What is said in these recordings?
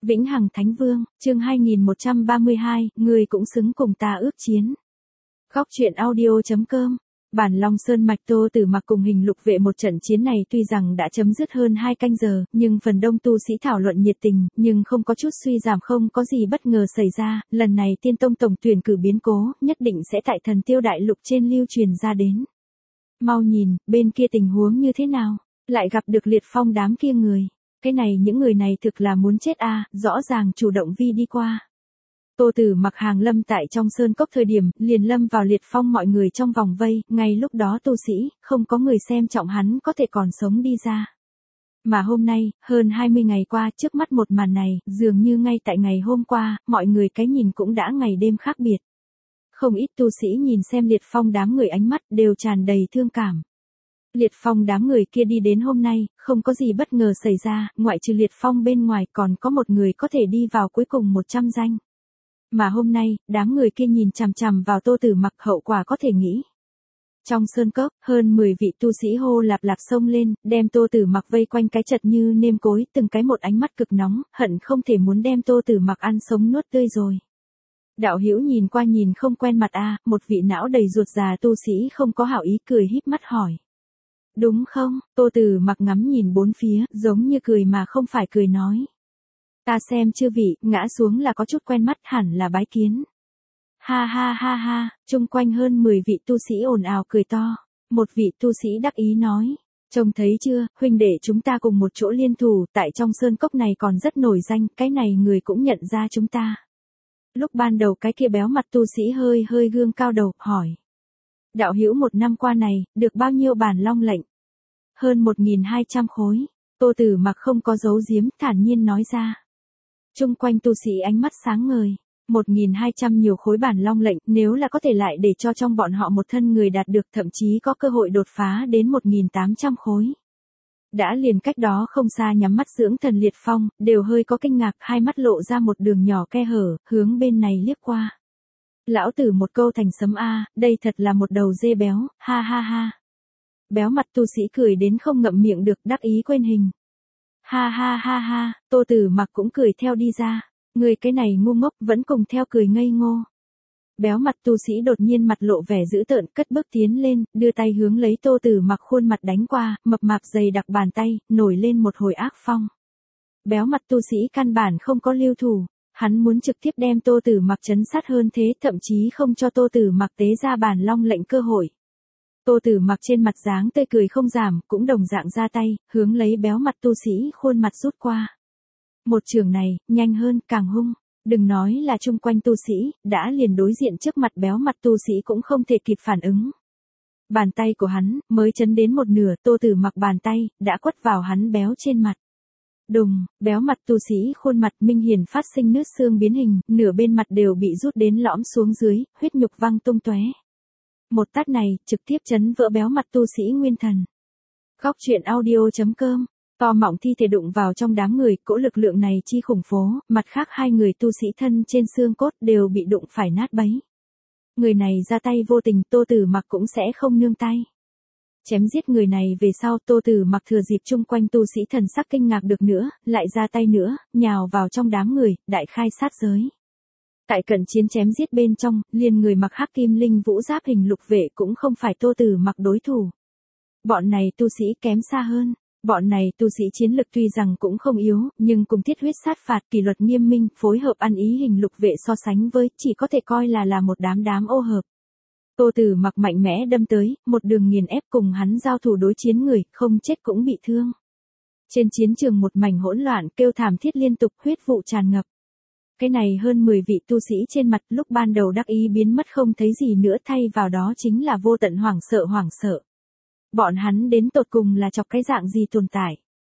Vĩnh Hằng Thánh Vương, chương 2132, người cũng xứng cùng ta ước chiến. Góc truyện audio.com. Bản Long Sơn Mạch Tô Tử Mặc cùng Hình Lục Vệ một trận chiến này tuy rằng đã chấm dứt hơn 2 canh giờ, nhưng phần đông tu sĩ thảo luận nhiệt tình, nhưng không có chút suy giảm, không có gì bất ngờ xảy ra, lần này Tiên Tông tổng tuyển cử biến cố, nhất định sẽ tại Thần Tiêu Đại Lục trên lưu truyền ra đến. Mau nhìn, bên kia tình huống như thế nào, lại gặp được Liệt Phong đám kia người. Cái này những người này thực là muốn chết à, rõ ràng chủ động vi đi qua. Tô Tử Mặc hàng lâm tại trong sơn cốc thời điểm, liền lâm vào Liệt Phong mọi người trong vòng vây, ngay lúc đó tu sĩ, không có người xem trọng hắn có thể còn sống đi ra. Mà hôm nay, hơn 20 ngày qua, trước mắt một màn này, dường như ngay tại ngày hôm qua, mọi người cái nhìn cũng đã ngày đêm khác biệt. Không ít tu sĩ nhìn xem Liệt Phong đám người ánh mắt đều tràn đầy thương cảm. Liệt Phong đám người kia đi đến hôm nay, không có gì bất ngờ xảy ra, ngoại trừ Liệt Phong bên ngoài còn có một người có thể đi vào cuối cùng 100 danh. Mà hôm nay, đám người kia nhìn chằm chằm vào Tô Tử Mặc, hậu quả có thể nghĩ. Trong sơn cốc, hơn 10 vị tu sĩ hô lạp lạp xông lên, đem Tô Tử Mặc vây quanh cái chật như nêm cối, từng cái một ánh mắt cực nóng, hận không thể muốn đem Tô Tử Mặc ăn sống nuốt tươi rồi. Đạo hữu nhìn qua nhìn không quen mặt a, một vị não đầy ruột già tu sĩ không có hảo ý cười híp mắt hỏi. Đúng không? Tô Tử Mặc ngắm nhìn bốn phía, giống như cười mà không phải cười nói. Ta xem chư vị, ngã xuống là có chút quen mắt, hẳn là bái kiến. Ha ha ha ha, chung quanh hơn 10 vị tu sĩ ồn ào cười to. Một vị tu sĩ đắc ý nói. Trông thấy chưa, huynh đệ chúng ta cùng một chỗ liên thủ, tại trong sơn cốc này còn rất nổi danh, cái này người cũng nhận ra chúng ta. Lúc ban đầu cái kia béo mặt tu sĩ hơi gương cao đầu, hỏi. Đạo hữu 1 năm qua này, được bao nhiêu bản long lệnh? Hơn 1.200 khối. Tô Tử Mặc không có giấu giếm, thản nhiên nói ra. Chung quanh tu sĩ ánh mắt sáng ngời. 1.200 nhiều khối bản long lệnh, nếu là có thể lại để cho trong bọn họ một thân người đạt được, thậm chí có cơ hội đột phá đến 1.800 khối. Đã liền cách đó không xa nhắm mắt dưỡng thần Liệt Phong, đều hơi có kinh ngạc, hai mắt lộ ra một đường nhỏ khe hở, hướng bên này liếc qua. Lão tử một câu thành sấm a, đây thật là một đầu dê béo, ha ha ha. Béo mặt tu sĩ cười đến không ngậm miệng được, đắc ý quên hình. Ha ha ha ha, Tô Tử Mặc cũng cười theo đi ra. Người cái này ngu ngốc vẫn cùng theo cười ngây ngô. Béo mặt tu sĩ đột nhiên mặt lộ vẻ dữ tợn, cất bước tiến lên, đưa tay hướng lấy Tô Tử Mặc khuôn mặt đánh qua, mập mạp dày đặc bàn tay, nổi lên một hồi ác phong. Béo mặt tu sĩ căn bản không có lưu thủ, hắn muốn trực tiếp đem Tô Tử Mặc trấn sát hơn thế, thậm chí không cho Tô Tử Mặc tế ra bản long lệnh cơ hội. Tô Tử Mặc trên mặt dáng tươi cười không giảm, cũng đồng dạng ra tay, hướng lấy béo mặt tu sĩ khuôn mặt rút qua. Một trường này, nhanh hơn, càng hung. Đừng nói là chung quanh tu sĩ, đã liền đối diện trước mặt béo mặt tu sĩ cũng không thể kịp phản ứng. Bàn tay của hắn, mới chấn đến một nửa, Tô Tử Mặc bàn tay, đã quất vào hắn béo trên mặt. Đùng, béo mặt tu sĩ khuôn mặt minh hiển phát sinh nứt xương biến hình, nửa bên mặt đều bị rút đến lõm xuống dưới, huyết nhục văng tung tóe. Một tát này, trực tiếp chấn vỡ béo mặt tu sĩ nguyên thần. Góc truyện audio.com. To mọng thi thể đụng vào trong đám người, cỗ lực lượng này chi khủng phố, mặt khác hai người tu sĩ thân trên xương cốt đều bị đụng phải nát bấy. Người này ra tay vô tình, Tô Tử Mặc cũng sẽ không nương tay. Chém giết người này về sau, Tô Tử Mặc thừa dịp chung quanh tu sĩ thần sắc kinh ngạc được nữa, lại ra tay nữa, nhào vào trong đám người, đại khai sát giới. Tại cận chiến chém giết bên trong, liền người mặc hắc kim linh vũ giáp Hình Lục Vệ cũng không phải Tô Tử Mặc đối thủ. Bọn này tu sĩ kém xa hơn. Bọn này tu sĩ chiến lực tuy rằng cũng không yếu, nhưng cùng thiết huyết sát phạt, kỷ luật nghiêm minh, phối hợp ăn ý Hình Lục Vệ so sánh với, chỉ có thể coi là một đám ô hợp. Tô Tử Mặc mạnh mẽ đâm tới, một đường nghiền ép cùng hắn giao thủ đối chiến người, không chết cũng bị thương. Trên chiến trường một mảnh hỗn loạn, kêu thảm thiết liên tục, huyết vụ tràn ngập. Cái này hơn 10 vị tu sĩ trên mặt lúc ban đầu đắc ý biến mất không thấy gì nữa, thay vào đó chính là vô tận hoảng sợ. Bọn hắn đến tột cùng là chọc cái dạng gì tồn tại.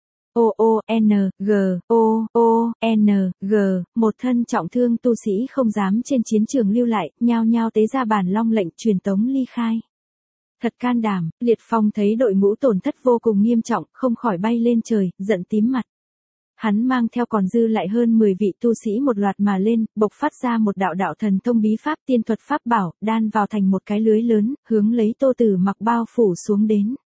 O-O-N-G, một thân trọng thương tu sĩ không dám trên chiến trường lưu lại, nhao nhao tế ra bản long lệnh truyền tống ly khai. Thật can đảm, Liệt Phong thấy đội ngũ tổn thất vô cùng nghiêm trọng, không khỏi bay lên trời, giận tím mặt. Hắn mang theo còn dư lại hơn 10 vị tu sĩ một loạt mà lên, bộc phát ra một đạo thần thông bí pháp tiên thuật pháp bảo, đan vào thành một cái lưới lớn, hướng lấy Tô Tử Mặc bao phủ xuống đến.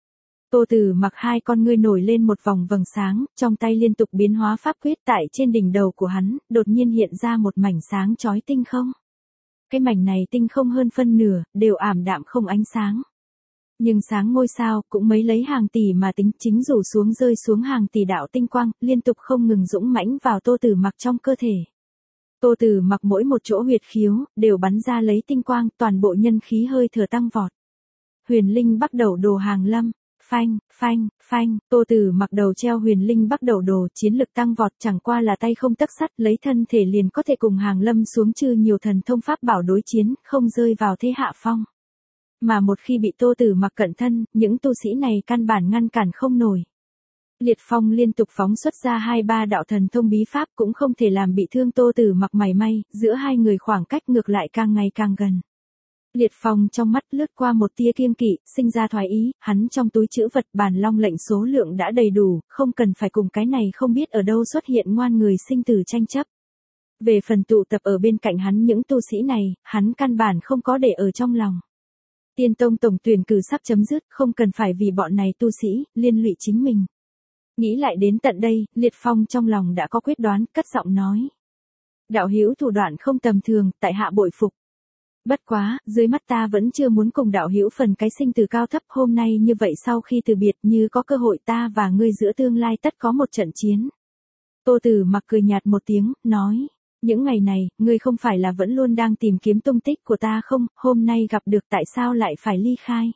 Tô Tử Mặc hai con ngươi nổi lên một vòng vầng sáng, trong tay liên tục biến hóa pháp quyết tại trên đỉnh đầu của hắn, đột nhiên hiện ra một mảnh sáng chói tinh không. Cái mảnh này tinh không hơn phân nửa, đều ảm đạm không ánh sáng. Nhưng sáng ngôi sao, cũng mấy lấy hàng tỷ mà tính, chính rủ xuống rơi xuống hàng tỷ đạo tinh quang, liên tục không ngừng dũng mãnh vào Tô Tử Mặc trong cơ thể. Tô Tử Mặc mỗi một chỗ huyệt khiếu, đều bắn ra lấy tinh quang, toàn bộ nhân khí hơi thừa tăng vọt. Huyền Linh Bắc Đẩu Đồ hàng lâm, phanh, phanh, phanh, Tô Tử Mặc đầu treo Huyền Linh Bắc Đẩu Đồ, chiến lực tăng vọt, chẳng qua là tay không tấc sắt, lấy thân thể liền có thể cùng hàng lâm xuống chư nhiều thần thông pháp bảo đối chiến, không rơi vào thế hạ phong. Mà một khi bị Tô Tử Mặc cận thân, những tu sĩ này căn bản ngăn cản không nổi. Liệt phong liên tục phóng xuất ra 2-3 đạo thần thông bí pháp cũng không thể làm bị thương Tô Tử Mặc mảy may, giữa hai người khoảng cách ngược lại càng ngày càng gần. Liệt phong trong mắt lướt qua một tia kiêng kỵ, sinh ra thoái ý, hắn trong túi trữ vật Bàn Long lệnh số lượng đã đầy đủ, không cần phải cùng cái này không biết ở đâu xuất hiện ngoan người sinh tử tranh chấp. Về phần tụ tập ở bên cạnh hắn những tu sĩ này, hắn căn bản không có để ở trong lòng. Tiên Tông tổng tuyển cử sắp chấm dứt, không cần phải vì bọn này tu sĩ, liên lụy chính mình. Nghĩ lại đến tận đây, Liệt Phong trong lòng đã có quyết đoán, cất giọng nói. Đạo hữu thủ đoạn không tầm thường, tại hạ bội phục. Bất quá, dưới mắt ta vẫn chưa muốn cùng đạo hữu phần cái sinh từ cao thấp, hôm nay như vậy sau khi từ biệt, như có cơ hội ta và ngươi giữa tương lai tất có một trận chiến. Tô Tử Mặc cười nhạt một tiếng, nói. Những ngày này, ngươi không phải là vẫn luôn đang tìm kiếm tung tích của ta không, hôm nay gặp được tại sao lại phải ly khai.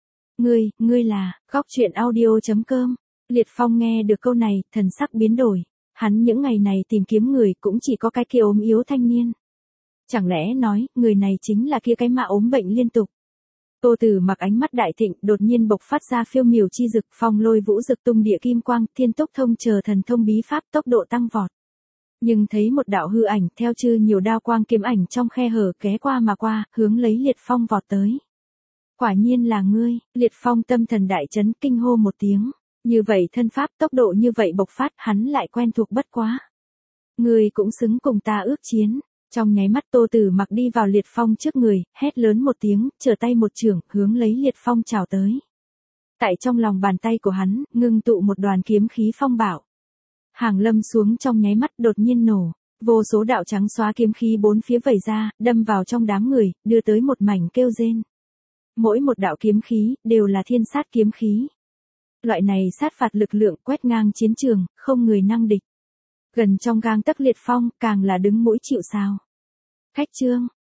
Ngươi là, Góc Chuyện Audio.com. Liệt Phong nghe được câu này, thần sắc biến đổi. Hắn những ngày này tìm kiếm người cũng chỉ có cái kia ốm yếu thanh niên. Chẳng lẽ nói, người này chính là kia cái mà ốm bệnh liên tục. Tô Tử Mặc ánh mắt đại thịnh, đột nhiên bộc phát ra phiêu miểu chi dực, phong lôi vũ dực tung địa kim quang, thiên tốc thông chờ thần thông bí pháp tốc độ tăng vọt. Nhưng thấy một đạo hư ảnh theo chư nhiều đao quang kiếm ảnh trong khe hở ké qua mà qua, hướng lấy Liệt Phong vọt tới. Quả nhiên là ngươi, Liệt Phong tâm thần đại chấn kinh hô một tiếng. Như vậy thân pháp tốc độ như vậy bộc phát hắn lại quen thuộc bất quá. Ngươi cũng xứng cùng ta ước chiến. Trong nháy mắt Tô Tử Mặc đi vào Liệt Phong trước người, hét lớn một tiếng, trở tay một chưởng, hướng lấy Liệt Phong chào tới. Tại trong lòng bàn tay của hắn, ngưng tụ một đoàn kiếm khí phong bạo. Hàng lâm xuống trong nháy mắt đột nhiên nổ, vô số đạo trắng xóa kiếm khí bốn phía vẩy ra, đâm vào trong đám người, đưa tới một mảnh kêu rên. Mỗi một đạo kiếm khí, đều là thiên sát kiếm khí. Loại này sát phạt lực lượng quét ngang chiến trường, không người năng địch. Gần trong gang tấc Liệt Phong, càng là đứng mũi chịu sào. Khách trương,